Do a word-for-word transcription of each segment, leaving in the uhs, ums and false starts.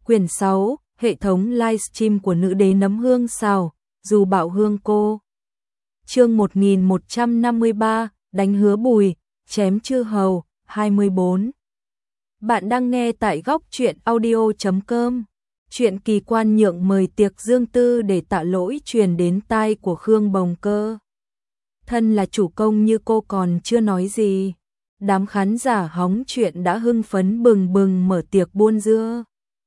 Quyển sáu, hệ thống livestream của nữ đế nấm hương xào, dù bạo hương cô. Chương một nghìn một trăm năm mươi ba, đánh hứa Bùi, chém chư hầu, hai mươi bốn. Bạn đang nghe tại góc truyện audio chấm com. Chuyện kỳ quan nhượng mời tiệc dương tư để tạ lỗi truyền đến tai của Khương Bồng Cơ. Thân là chủ công như cô còn chưa nói gì. Đám khán giả hóng chuyện đã hưng phấn bừng bừng mở tiệc buôn dưa.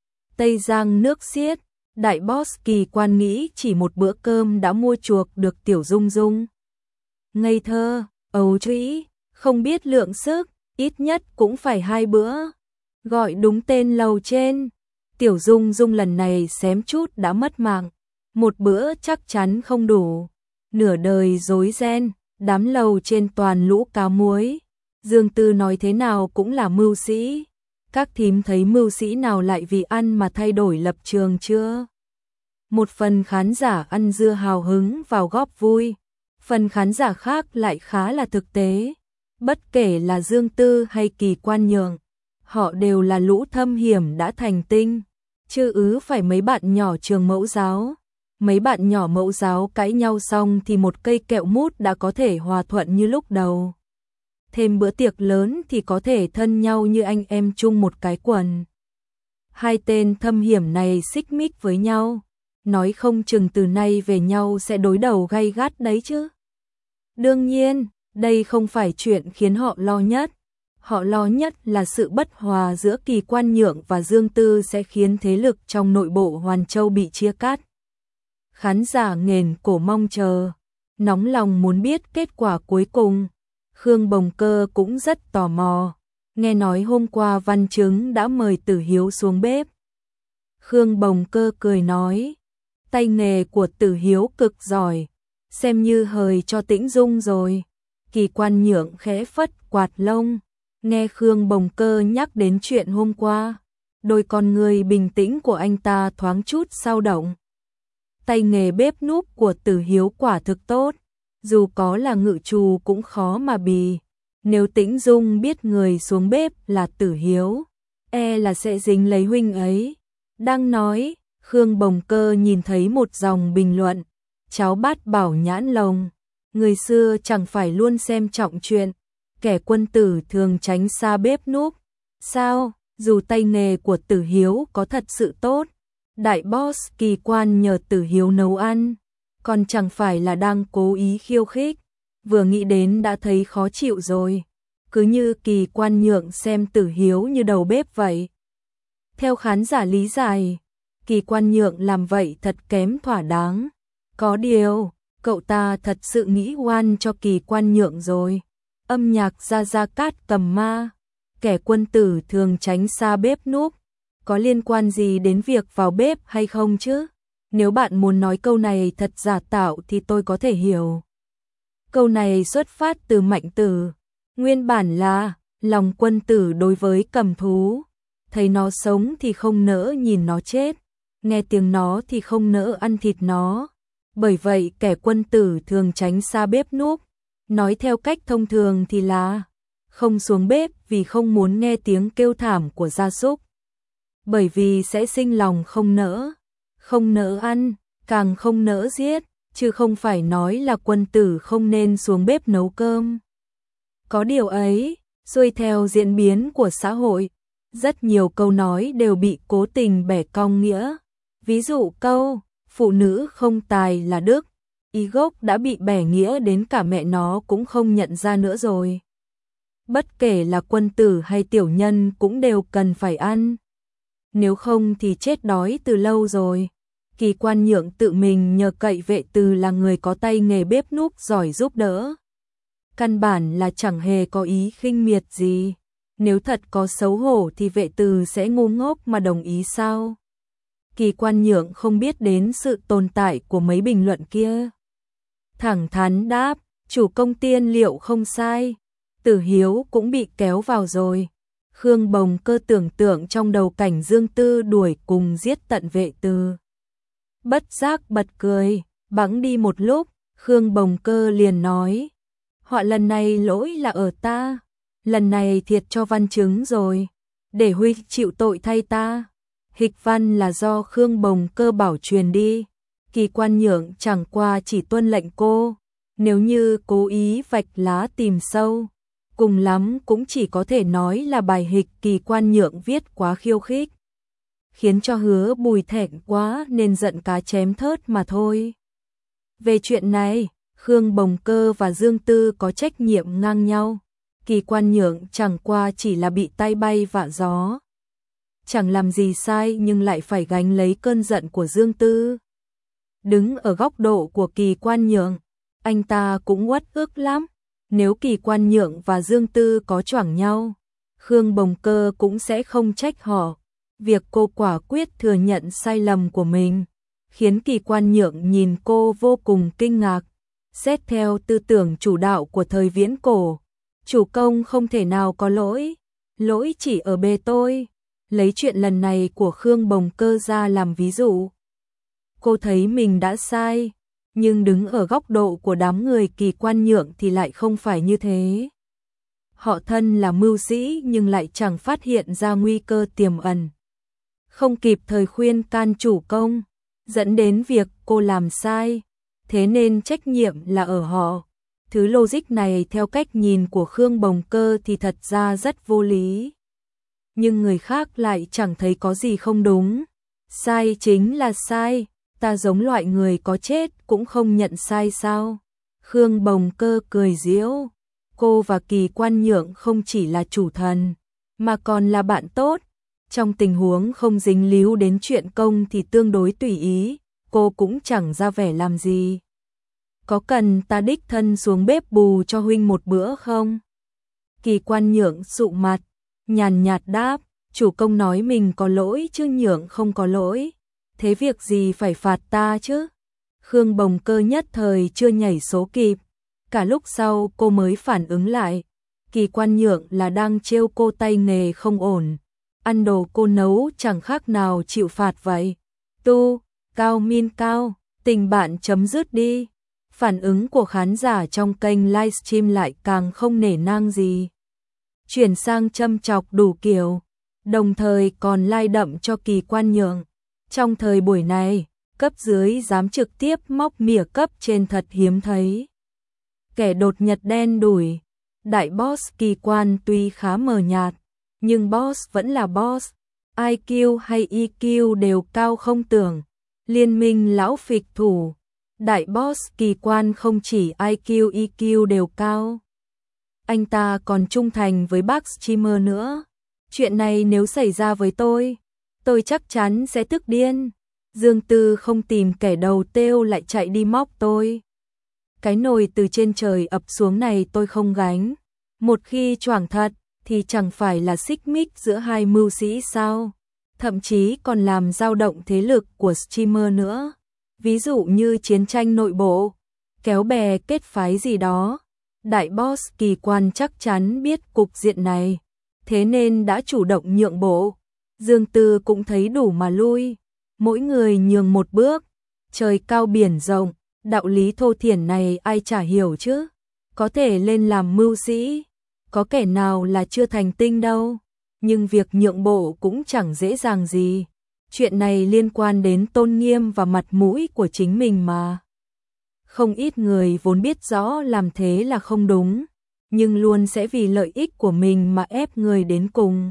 Tây Giang nước xiết, đại boss kỳ quan nghĩ chỉ một bữa cơm đã mua chuộc được Tiểu Dung Dung. Ngây thơ, ấu trĩ, không biết lượng sức, ít nhất cũng phải hai bữa. Gọi đúng tên lầu trên. Tiểu Dung Dung lần này xém chút đã mất mạng. Một bữa chắc chắn không đủ. Nửa đời rối ren, đám lầu trên toàn lũ cá muối. Dương Tư nói thế nào cũng là mưu sĩ. Các thím thấy mưu sĩ nào lại vì ăn mà thay đổi lập trường chưa? Một phần khán giả ăn dưa hào hứng vào góp vui. Phần khán giả khác lại khá là thực tế. Bất kể là Dương Tư hay Kỳ Quan Nhượng, họ đều là lũ thâm hiểm đã thành tinh. Chứ ứ phải mấy bạn nhỏ trường mẫu giáo. Mấy bạn nhỏ mẫu giáo cãi nhau xong thì một cây kẹo mút đã có thể hòa thuận như lúc đầu. Thêm bữa tiệc lớn thì có thể thân nhau như anh em chung một cái quần. Hai tên thâm hiểm này xích mích với nhau. Nói không chừng từ nay về nhau sẽ đối đầu gay gắt đấy chứ. Đương nhiên, đây không phải chuyện khiến họ lo nhất. Họ lo nhất là sự bất hòa giữa Kỳ Quan Nhượng và Dương Tư sẽ khiến thế lực trong nội bộ Hoàn Châu bị chia cắt. Khán giả nghền cổ mong chờ, nóng lòng muốn biết kết quả cuối cùng. Khương Bồng Cơ cũng rất tò mò, nghe nói hôm qua Văn Chứng đã mời Tử Hiếu xuống bếp. Khương Bồng Cơ cười nói, tay nghề của Tử Hiếu cực giỏi, xem như hời cho Tĩnh Dung rồi. Kỳ Quan Nhượng khẽ phất quạt lông, nghe Khương Bồng Cơ nhắc đến chuyện hôm qua, đôi con người bình tĩnh của anh ta thoáng chút dao động. Tay nghề bếp núc của Tử Hiếu quả thực tốt, dù có là ngự trù cũng khó mà bì. Nếu Tĩnh Dung biết người xuống bếp là Tử Hiếu, e là sẽ dính lấy huynh ấy. Đang nói, Khương Bồng Cơ nhìn thấy một dòng bình luận, cháu Bát Bảo nhãn lồng, người xưa chẳng phải luôn xem trọng chuyện, kẻ quân tử thường tránh xa bếp núc. Sao, dù tay nghề của Tử Hiếu có thật sự tốt, đại boss Kỳ Quan nhờ Tử Hiếu nấu ăn, còn chẳng phải là đang cố ý khiêu khích, vừa nghĩ đến đã thấy khó chịu rồi. Cứ như Kỳ Quan Nhượng xem Tử Hiếu như đầu bếp vậy. Theo khán giả lý giải, Kỳ Quan Nhượng làm vậy thật kém thỏa đáng. Có điều, cậu ta thật sự nghĩ oan cho Kỳ Quan Nhượng rồi. Âm nhạc Gia Gia Cát Cầm Ma, kẻ quân tử thường tránh xa bếp núc, có liên quan gì đến việc vào bếp hay không chứ? Nếu bạn muốn nói câu này thật giả tạo thì tôi có thể hiểu. Câu này xuất phát từ Mạnh Tử, nguyên bản là lòng quân tử đối với cầm thú, thấy nó sống thì không nỡ nhìn nó chết, nghe tiếng nó thì không nỡ ăn thịt nó. Bởi vậy kẻ quân tử thường tránh xa bếp núc, nói theo cách thông thường thì là không xuống bếp vì không muốn nghe tiếng kêu thảm của gia súc. Bởi vì sẽ sinh lòng không nỡ, không nỡ ăn, càng không nỡ giết, chứ không phải nói là quân tử không nên xuống bếp nấu cơm. Có điều ấy, xuôi theo diễn biến của xã hội, rất nhiều câu nói đều bị cố tình bẻ cong nghĩa. Ví dụ câu, phụ nữ không tài là đức, ý gốc đã bị bẻ nghĩa đến cả mẹ nó cũng không nhận ra nữa rồi. Bất kể là quân tử hay tiểu nhân cũng đều cần phải ăn. Nếu không thì chết đói từ lâu rồi. Kỳ Quan Nhượng tự mình nhờ cậy Vệ Từ là người có tay nghề bếp núc giỏi giúp đỡ. Căn bản là chẳng hề có ý khinh miệt gì. Nếu thật có xấu hổ thì Vệ Từ sẽ ngu ngốc mà đồng ý sao? Kỳ Quan Nhượng không biết đến sự tồn tại của mấy bình luận kia. Thẳng thắn đáp, chủ công tiên liệu không sai. Tử Hiếu cũng bị kéo vào rồi. Khương Bồng Cơ tưởng tượng trong đầu cảnh Dương Tư đuổi cùng giết tận Vệ Từ. Bất giác bật cười, bẵng đi một lúc, Khương Bồng Cơ liền nói, họ lần này lỗi là ở ta, lần này thiệt cho Văn Chứng rồi, để Huy chịu tội thay ta. Hịch văn là do Khương Bồng Cơ bảo truyền đi. Kỳ Quan Nhượng chẳng qua chỉ tuân lệnh cô. Nếu như cố ý vạch lá tìm sâu, cùng lắm cũng chỉ có thể nói là bài hịch Kỳ Quan Nhượng viết quá khiêu khích, khiến cho Hứa Bùi thẹn quá nên giận cá chém thớt mà thôi. Về chuyện này, Khương Bồng Cơ và Dương Tư có trách nhiệm ngang nhau. Kỳ Quan Nhượng chẳng qua chỉ là bị tay bay vạ gió, chẳng làm gì sai nhưng lại phải gánh lấy cơn giận của Dương Tư. Đứng ở góc độ của Kỳ Quan Nhượng, anh ta cũng uất ức lắm. Nếu Kỳ Quan Nhượng và Dương Tư có choảng nhau, Khương Bồng Cơ cũng sẽ không trách họ. Việc cô quả quyết thừa nhận sai lầm của mình khiến Kỳ Quan Nhượng nhìn cô vô cùng kinh ngạc. Xét theo tư tưởng chủ đạo của thời viễn cổ, chủ công không thể nào có lỗi, lỗi chỉ ở bề tôi. Lấy chuyện lần này của Khương Bồng Cơ ra làm ví dụ, cô thấy mình đã sai, nhưng đứng ở góc độ của đám người Kỳ Quan Nhượng thì lại không phải như thế. Họ thân là mưu sĩ nhưng lại chẳng phát hiện ra nguy cơ tiềm ẩn, không kịp thời khuyên can chủ công, dẫn đến việc cô làm sai, thế nên trách nhiệm là ở họ. Thứ logic này theo cách nhìn của Khương Bồng Cơ thì thật ra rất vô lý, nhưng người khác lại chẳng thấy có gì không đúng. Sai chính là sai, ta giống loại người có chết cũng không nhận sai sao? Khương Bồng Cơ cười giễu, cô và Kỳ Quan Nhượng không chỉ là chủ thần, mà còn là bạn tốt. Trong tình huống không dính líu đến chuyện công thì tương đối tùy ý, cô cũng chẳng ra vẻ làm gì. Có cần ta đích thân xuống bếp bù cho huynh một bữa không? Kỳ Quan Nhượng sụ mặt, nhàn nhạt đáp, chủ công nói mình có lỗi chứ Nhượng không có lỗi, thế việc gì phải phạt ta chứ? Khương Bồng Cơ nhất thời chưa nhảy số kịp, cả lúc sau cô mới phản ứng lại. Kỳ Quan Nhượng là đang trêu cô tay nghề không ổn, ăn đồ cô nấu chẳng khác nào chịu phạt vậy. Tu, cao min cao, tình bạn chấm dứt đi. Phản ứng của khán giả trong kênh livestream lại càng không nể nang gì, chuyển sang châm chọc đủ kiểu, đồng thời còn lai đậm cho Kỳ Quan Nhượng. Trong thời buổi này, cấp dưới dám trực tiếp móc mỉa cấp trên thật hiếm thấy. Kẻ đột nhật đen đủi, đại boss Kỳ Quan tuy khá mờ nhạt, nhưng boss vẫn là boss, i kiu hay e kiu đều cao không tưởng. Liên minh lão phịch thủ, đại boss Kỳ Quan không chỉ i kiu e kiu đều cao, anh ta còn trung thành với bác streamer nữa. Chuyện này nếu xảy ra với tôi, tôi chắc chắn sẽ tức điên. Dương Tư không tìm kẻ đầu têu lại chạy đi móc tôi. Cái nồi từ trên trời ập xuống này tôi không gánh. Một khi choảng thật thì chẳng phải là xích mích giữa hai mưu sĩ sao? Thậm chí còn làm dao động thế lực của streamer nữa. Ví dụ như chiến tranh nội bộ, kéo bè kết phái gì đó. Đại boss Kỳ Quan chắc chắn biết cục diện này, thế nên đã chủ động nhượng bộ. Dương Tư cũng thấy đủ mà lui, mỗi người nhường một bước. Trời cao biển rộng, đạo lý thô thiển này ai chả hiểu chứ. Có thể lên làm mưu sĩ, có kẻ nào là chưa thành tinh đâu. Nhưng việc nhượng bộ cũng chẳng dễ dàng gì. Chuyện này liên quan đến tôn nghiêm và mặt mũi của chính mình mà. Không ít người vốn biết rõ làm thế là không đúng, nhưng luôn sẽ vì lợi ích của mình mà ép người đến cùng.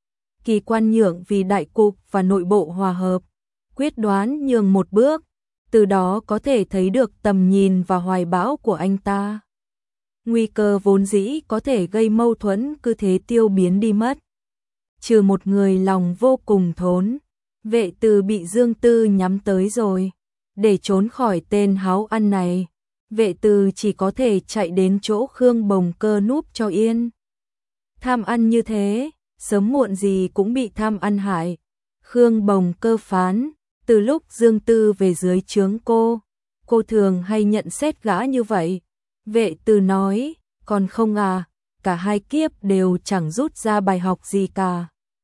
Kỳ Quan Nhượng vì đại cục và nội bộ hòa hợp, quyết đoán nhường một bước, từ đó có thể thấy được tầm nhìn và hoài bão của anh ta. Nguy cơ vốn dĩ có thể gây mâu thuẫn cứ thế tiêu biến đi mất. Trừ một người lòng vô cùng thốn, Vệ Từ bị Dương Tư nhắm tới rồi. Để trốn khỏi tên háo ăn này, Vệ Từ chỉ có thể chạy đến chỗ Khương Bồng Cơ núp cho yên. Tham ăn như thế, sớm muộn gì cũng bị tham ăn hại. Khương Bồng Cơ phán, từ lúc Dương Tư về dưới trướng cô, cô thường hay nhận xét gã như vậy. Vệ Từ nói, còn không à, cả hai kiếp đều chẳng rút ra bài học gì cả.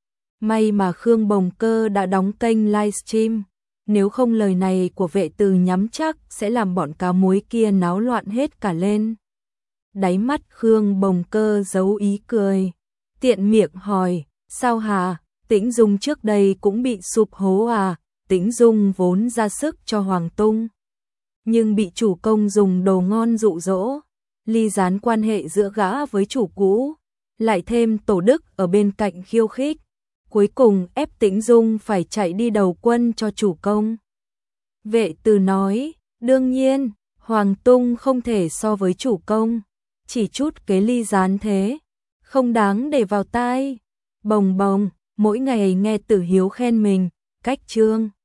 May mà Khương Bồng Cơ đã đóng kênh livestream, nếu không lời này của Vệ Từ nhắm chắc sẽ làm bọn cá muối kia náo loạn hết cả lên. Đáy mắt Khương Bồng Cơ giấu ý cười, tiện miệng hỏi, sao hả, Tĩnh Dung trước đây cũng bị sụp hố à, Tĩnh Dung vốn ra sức cho Hoàng Tung, nhưng bị chủ công dùng đồ ngon dụ dỗ, ly gián quan hệ giữa gã với chủ cũ, lại thêm Tổ Đức ở bên cạnh khiêu khích, cuối cùng ép Tĩnh Dung phải chạy đi đầu quân cho chủ công. Vệ Từ nói, đương nhiên, Hoàng Tung không thể so với chủ công, chỉ chút cái ly gián thế, không đáng để vào tai. Bồng bồng, mỗi ngày nghe Tử Hiếu khen mình, cách trương